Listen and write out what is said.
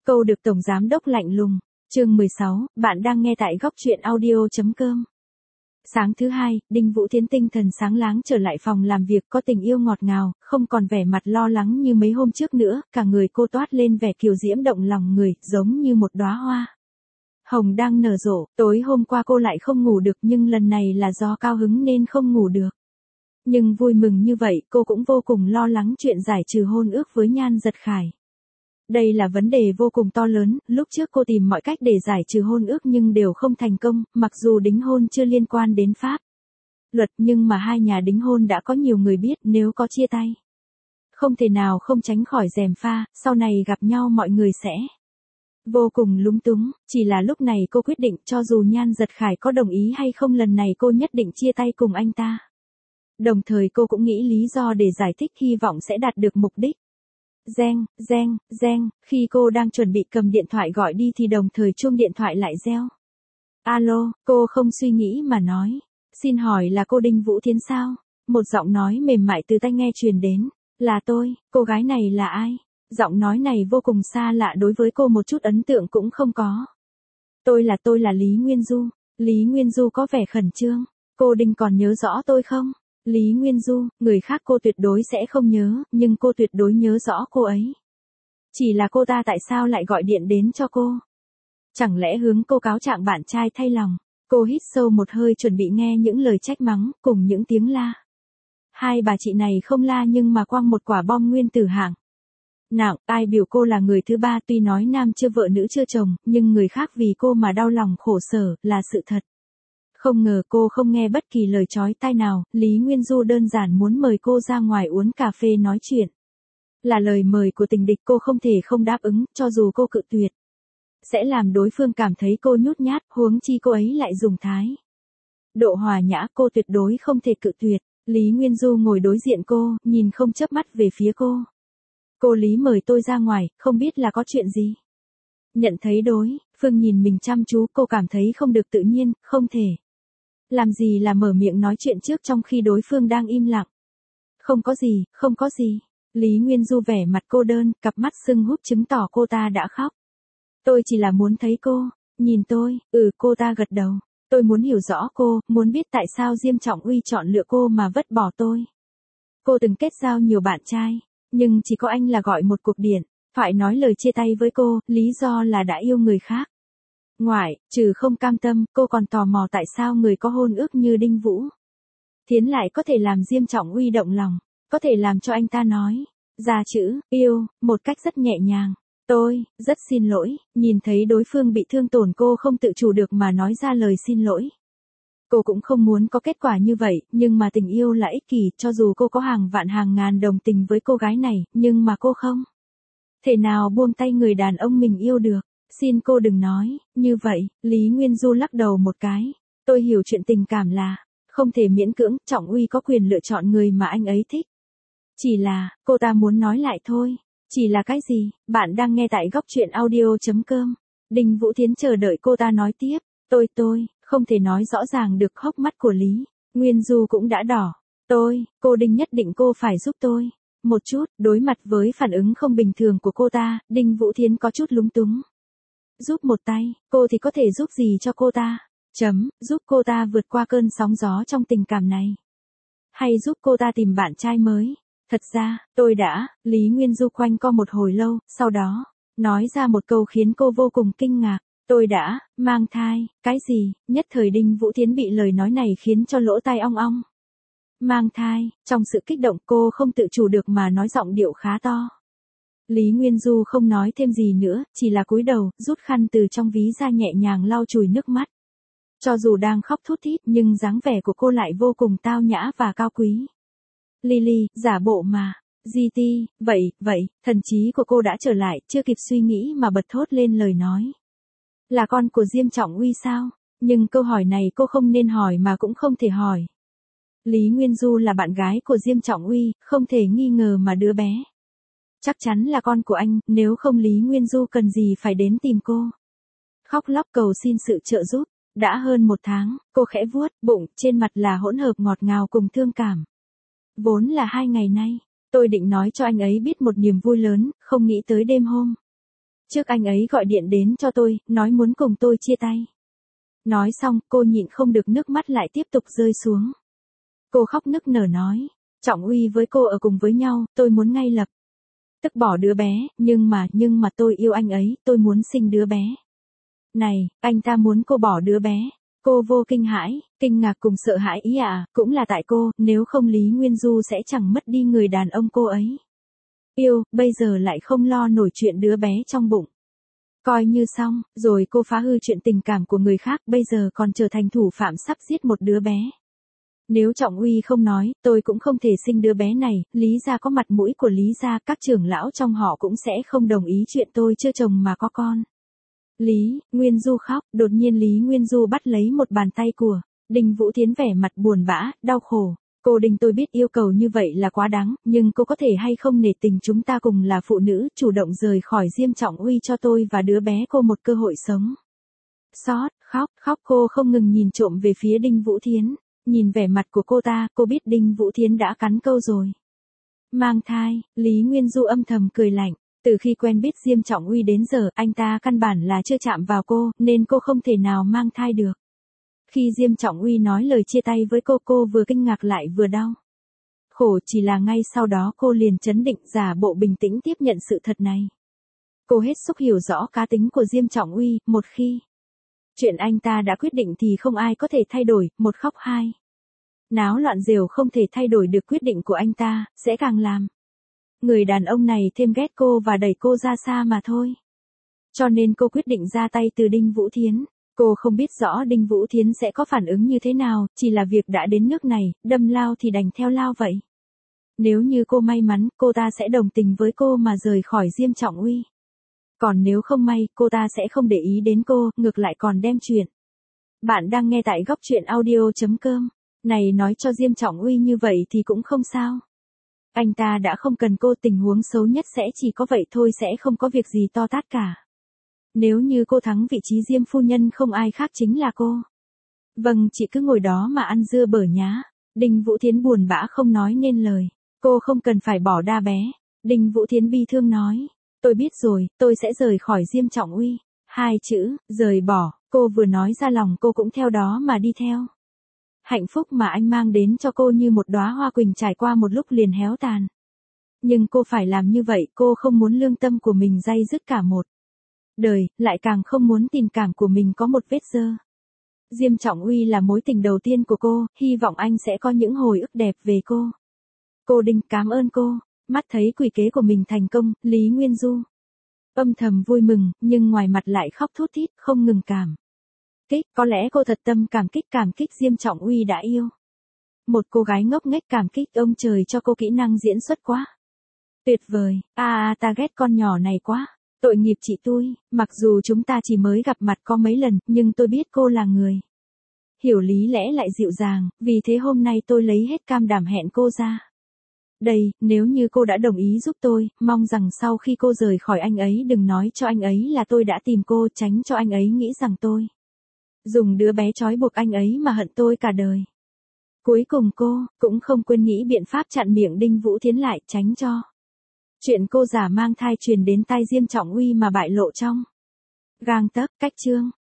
Câu được Tổng Giám đốc lạnh lùng. Chương 16, bạn đang nghe tại góc truyện audio.com. Sáng thứ hai, Đinh Vũ Thiến tinh thần sáng láng trở lại phòng làm việc, có tình yêu ngọt ngào, không còn vẻ mặt lo lắng như mấy hôm trước nữa, cả người cô toát lên vẻ kiều diễm động lòng người, giống như một đóa hoa hồng đang nở rộ. Tối hôm qua cô lại không ngủ được, nhưng lần này là do cao hứng nên không ngủ được. Nhưng vui mừng như vậy, cô cũng vô cùng lo lắng chuyện giải trừ hôn ước với Nhan Giật Khải. Đây là vấn đề vô cùng to lớn, lúc trước cô tìm mọi cách để giải trừ hôn ước nhưng đều không thành công, mặc dù đính hôn chưa liên quan đến pháp luật nhưng mà hai nhà đính hôn đã có nhiều người biết, nếu có chia tay, không thể nào không tránh khỏi gièm pha, sau này gặp nhau mọi người sẽ vô cùng lúng túng. Chỉ là lúc này cô quyết định cho dù Nhan Giật Khải có đồng ý hay không, lần này cô nhất định chia tay cùng anh ta. Đồng thời cô cũng nghĩ lý do để giải thích, hy vọng sẽ đạt được mục đích. Reng, reng, reng, khi cô đang chuẩn bị cầm điện thoại gọi đi thì đồng thời chuông điện thoại lại reo. Alo, cô không suy nghĩ mà nói. Xin hỏi là cô Đinh Vũ Thiến sao? Một giọng nói mềm mại từ tai nghe truyền đến. Là tôi, cô gái này là ai? Giọng nói này vô cùng xa lạ, đối với cô một chút ấn tượng cũng không có. Tôi là Lý Nguyên Du. Lý Nguyên Du có vẻ khẩn trương. Cô Đinh còn nhớ rõ tôi không? Lý Nguyên Du, người khác cô tuyệt đối sẽ không nhớ, nhưng cô tuyệt đối nhớ rõ cô ấy. Chỉ là cô ta tại sao lại gọi điện đến cho cô? Chẳng lẽ hướng cô cáo trạng bạn trai thay lòng? Cô hít sâu một hơi chuẩn bị nghe những lời trách mắng, cùng những tiếng la. Hai bà chị này không la nhưng mà quăng một quả bom nguyên tử hạng nặng, ai biểu cô là người thứ ba, tuy nói nam chưa vợ nữ chưa chồng, nhưng người khác vì cô mà đau lòng khổ sở, là sự thật. Không ngờ cô không nghe bất kỳ lời chói tai nào, Lý Nguyên Du đơn giản muốn mời cô ra ngoài uống cà phê nói chuyện. Là lời mời của tình địch, cô không thể không đáp ứng, cho dù cô cự tuyệt sẽ làm đối phương cảm thấy cô nhút nhát, huống chi cô ấy lại dùng thái độ hòa nhã, cô tuyệt đối không thể cự tuyệt. Lý Nguyên Du ngồi đối diện cô, nhìn không chớp mắt về phía cô. Cô Lý mời tôi ra ngoài, không biết là có chuyện gì? Nhận thấy đối phương nhìn mình chăm chú, cô cảm thấy không được tự nhiên, không thể làm gì là mở miệng nói chuyện trước trong khi đối phương đang im lặng. Không có gì, không có gì. Lý Nguyên Du vẻ mặt cô đơn, cặp mắt sưng húp chứng tỏ cô ta đã khóc. Tôi chỉ là muốn thấy cô, nhìn tôi, cô ta gật đầu. Tôi muốn hiểu rõ cô, muốn biết tại sao Diêm Trọng Uy chọn lựa cô mà vứt bỏ tôi. Cô từng kết giao nhiều bạn trai, nhưng chỉ có anh là gọi một cuộc điện thoại nói lời chia tay với cô, lý do là đã yêu người khác. Ngoại, trừ không cam tâm, cô còn tò mò tại sao người có hôn ước như Đinh Vũ Thiến lại có thể làm Diêm Trọng Uy động lòng, có thể làm cho anh ta nói ra chữ yêu một cách rất nhẹ nhàng. Tôi rất xin lỗi. Nhìn thấy đối phương bị thương tổn, cô không tự chủ được mà nói ra lời xin lỗi. Cô cũng không muốn có kết quả như vậy, nhưng mà tình yêu là ích kỷ, cho dù cô có hàng vạn hàng ngàn đồng tình với cô gái này, nhưng mà cô không thể nào buông tay người đàn ông mình yêu được. Xin cô đừng nói như vậy. Lý Nguyên Du lắc đầu một cái. Tôi hiểu chuyện tình cảm là không thể miễn cưỡng, Trọng Uy có quyền lựa chọn người mà anh ấy thích. Chỉ là, cô ta muốn nói lại thôi. Chỉ là cái gì? Bạn đang nghe tại góc truyện audio.com. Đinh Vũ Thiến chờ đợi cô ta nói tiếp. Tôi, không thể nói rõ ràng được. Hốc mắt của Lý Nguyên Du cũng đã đỏ. Cô Đinh nhất định cô phải giúp tôi một chút. Đối mặt với phản ứng không bình thường của cô ta, Đinh Vũ Thiến có chút lúng túng. Giúp một tay, cô thì có thể giúp gì cho cô ta? Giúp cô ta vượt qua cơn sóng gió trong tình cảm này. Hay giúp cô ta tìm bạn trai mới? Thật ra, Lý Nguyên Du quanh co một hồi lâu, sau đó nói ra một câu khiến cô vô cùng kinh ngạc. Tôi đã mang thai. Cái gì? Nhất thời Đinh Vũ Thiến bị lời nói này khiến cho lỗ tai ong ong. Mang thai, trong sự kích động cô không tự chủ được mà nói giọng điệu khá to. Lý Nguyên Du không nói thêm gì nữa, chỉ là cúi đầu, rút khăn từ trong ví ra nhẹ nhàng lau chùi nước mắt. Cho dù đang khóc thút thít nhưng dáng vẻ của cô lại vô cùng tao nhã và cao quý. Lily, giả bộ mà. GT, vậy, thần trí của cô đã trở lại, chưa kịp suy nghĩ mà bật thốt lên lời nói. Là con của Diêm Trọng Uy sao? Nhưng câu hỏi này cô không nên hỏi mà cũng không thể hỏi. Lý Nguyên Du là bạn gái của Diêm Trọng Uy, không thể nghi ngờ mà đứa bé chắc chắn là con của anh, nếu không Lý Nguyên Du cần gì phải đến tìm cô. Khóc lóc cầu xin sự trợ giúp. Đã hơn một tháng, cô khẽ vuốt bụng, trên mặt là hỗn hợp ngọt ngào cùng thương cảm. Vốn là 2 ngày nay, tôi định nói cho anh ấy biết một niềm vui lớn, không nghĩ tới đêm hôm Trước anh ấy gọi điện đến cho tôi, nói muốn cùng tôi chia tay. Nói xong, cô nhịn không được nước mắt lại tiếp tục rơi xuống. Cô khóc nức nở nói, Trọng Uy với cô ở cùng với nhau, tôi muốn ngay lập tức bỏ đứa bé, nhưng mà tôi yêu anh ấy, tôi muốn sinh đứa bé. Này, anh ta muốn cô bỏ đứa bé. Cô vô kinh hãi, kinh ngạc cùng sợ hãi ý ạ, cũng là tại cô, nếu không Lý Nguyên Du sẽ chẳng mất đi người đàn ông cô ấy yêu, bây giờ lại không lo nổi chuyện đứa bé trong bụng. Coi như xong, rồi cô phá hư chuyện tình cảm của người khác, bây giờ còn trở thành thủ phạm sắp giết một đứa bé. Nếu Trọng Uy không nói, tôi cũng không thể sinh đứa bé này, Lý gia có mặt mũi của Lý gia, các trưởng lão trong họ cũng sẽ không đồng ý chuyện tôi chưa chồng mà có con. Lý Nguyên Du khóc, đột nhiên Lý Nguyên Du bắt lấy một bàn tay của Đinh Vũ Thiến, vẻ mặt buồn bã, đau khổ. Cô Đinh, tôi biết yêu cầu như vậy là quá đáng, nhưng cô có thể hay không nể tình chúng ta cùng là phụ nữ, chủ động rời khỏi Diêm Trọng Uy cho tôi và đứa bé cô một cơ hội sống. Xót, khóc cô không ngừng nhìn trộm về phía Đinh Vũ Thiến. Nhìn vẻ mặt của cô ta, cô biết Đinh Vũ Thiến đã cắn câu rồi. Mang thai, Lý Nguyên Du âm thầm cười lạnh. Từ khi quen biết Diêm Trọng Uy đến giờ, anh ta căn bản là chưa chạm vào cô, nên cô không thể nào mang thai được. Khi Diêm Trọng Uy nói lời chia tay với cô vừa kinh ngạc lại vừa đau khổ, chỉ là ngay sau đó cô liền trấn định, giả bộ bình tĩnh tiếp nhận sự thật này. Cô hết sức hiểu rõ cá tính của Diêm Trọng Uy, một khi chuyện anh ta đã quyết định thì không ai có thể thay đổi, một khóc hai náo loạn rều không thể thay đổi được quyết định của anh ta, sẽ càng làm người đàn ông này thêm ghét cô và đẩy cô ra xa mà thôi. Cho nên cô quyết định ra tay từ Đinh Vũ Thiến. Cô không biết rõ Đinh Vũ Thiến sẽ có phản ứng như thế nào, chỉ là việc đã đến nước này, đâm lao thì đành theo lao vậy. Nếu như cô may mắn, cô ta sẽ đồng tình với cô mà rời khỏi Diêm Trọng Uy. Còn nếu không may, cô ta sẽ không để ý đến cô, ngược lại còn đem chuyện. Bạn đang nghe tại Góc Chuyện Audio.com. Này, nói cho Diêm Trọng Uy như vậy thì cũng không sao. Anh ta đã không cần cô, tình huống xấu nhất sẽ chỉ có vậy thôi, sẽ không có việc gì to tát cả. Nếu như cô thắng vị trí Diêm phu nhân, không ai khác chính là cô. Vâng, chị cứ ngồi đó mà ăn dưa bở nhá. Đinh Vũ Thiến buồn bã không nói nên lời. Cô không cần phải bỏ đa bé. Đinh Vũ Thiến bi thương nói. Tôi biết rồi, tôi sẽ rời khỏi Diêm Trọng Uy. Hai chữ, rời bỏ, cô vừa nói ra lòng cô cũng theo đó mà đi theo. Hạnh phúc mà anh mang đến cho cô như một đóa hoa quỳnh trải qua một lúc liền héo tàn. Nhưng cô phải làm như vậy, cô không muốn lương tâm của mình day dứt cả một đời, lại càng không muốn tình cảm của mình có một vết dơ. Diêm Trọng Uy là mối tình đầu tiên của cô, hy vọng anh sẽ có những hồi ức đẹp về cô. Cô Đinh, cảm ơn cô. Mắt thấy quỷ kế của mình thành công, Lý Nguyên Du âm thầm vui mừng, nhưng ngoài mặt lại khóc thút thít, không ngừng cảm kích. Có lẽ cô thật tâm cảm kích Diêm Trọng Uy đã yêu một cô gái ngốc nghếch, cảm kích ông trời cho cô kỹ năng diễn xuất quá tuyệt vời. Ta ghét con nhỏ này quá. Tội nghiệp chị tôi, mặc dù chúng ta chỉ mới gặp mặt có mấy lần, nhưng tôi biết cô là người hiểu lý lẽ lại dịu dàng, vì thế hôm nay tôi lấy hết can đảm hẹn cô ra đây, nếu như cô đã đồng ý giúp tôi, mong rằng sau khi cô rời khỏi anh ấy đừng nói cho anh ấy là tôi đã tìm cô, tránh cho anh ấy nghĩ rằng tôi dùng đứa bé trói buộc anh ấy mà hận tôi cả đời. Cuối cùng cô cũng không quên nghĩ biện pháp chặn miệng Đinh Vũ Thiến lại, tránh cho chuyện cô giả mang thai truyền đến tai Diêm Trọng Uy mà bại lộ trong gang tấc. Cách chương